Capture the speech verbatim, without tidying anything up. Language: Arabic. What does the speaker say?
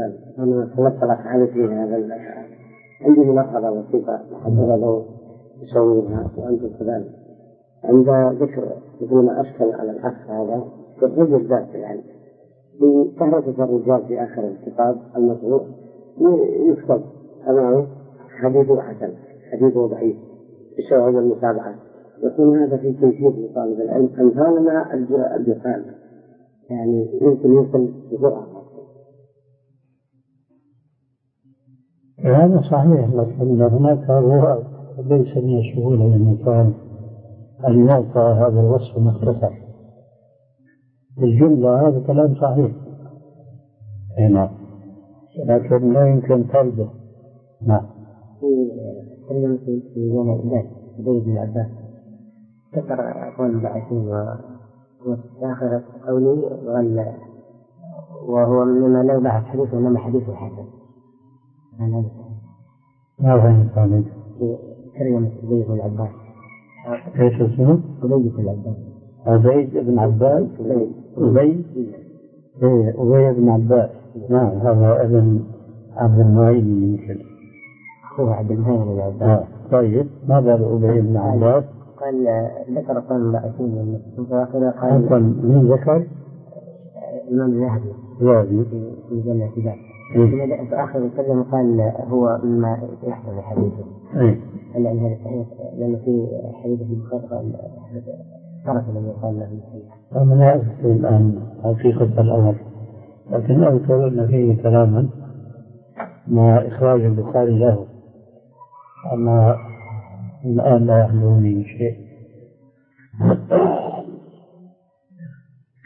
السؤال. أنا تنقلت عادتي هذا الأشعار، عندي ملاحظة بسيطة حتى لو يسوونها وأنتم كذلك. عند ذكر مثل ما أشكل على الأخ هذا بالرجل الذات، يعني في تهرة الرجال في آخر الكتاب المشروع يكتب أمامه حديثه حسن، حديثه ضعيف، بشواهد المتابعة. يكون هذا في تيسير لطالب العلم أمثال ما الجهال، يعني يمكن يوصل بسرعة. هذا صحيح، لكن هناك رواة ليس من السهولة للإنسان أن يعطى هذا الوصف مختصر بالجملة. هذا كلام صحيح هنا، لكن لا يمكن فرضه. نعم. في في يوم الإنجاز زيد بن عباس ذكر قول بعثين وآخر قولي وغل، وهو مما لا يباح حديثه إنما حديثه حسن. ما فهمت عليك؟ في ترجمة زيد بن عباس. ايش اسمه؟ زيد بن عباس. زيد بن عباس. زيد. ايه زيد بن عباس. نعم، هذا ابن عبد المعين يمكن. هو عبد المعين بن عباس. آه. طيب ماذا لأبي بن عباس؟ قال ذكر قول بعثين من الآخرة. قال من ذكر؟ الإمام الذهبي. الذهبي. في جامع كتاب. في آخر الكلام قال هو مما يحصل حديثه. إيه. لأن هذا صحيح، لأن في حديث البخاري قال ترك الذي قال له الحديث. ومن أذكر الآن حقيقة الأمر، لكن أذكر أن فيه كلاما مع إخراج البخاري له، أما الآن لا يحضرني شيء.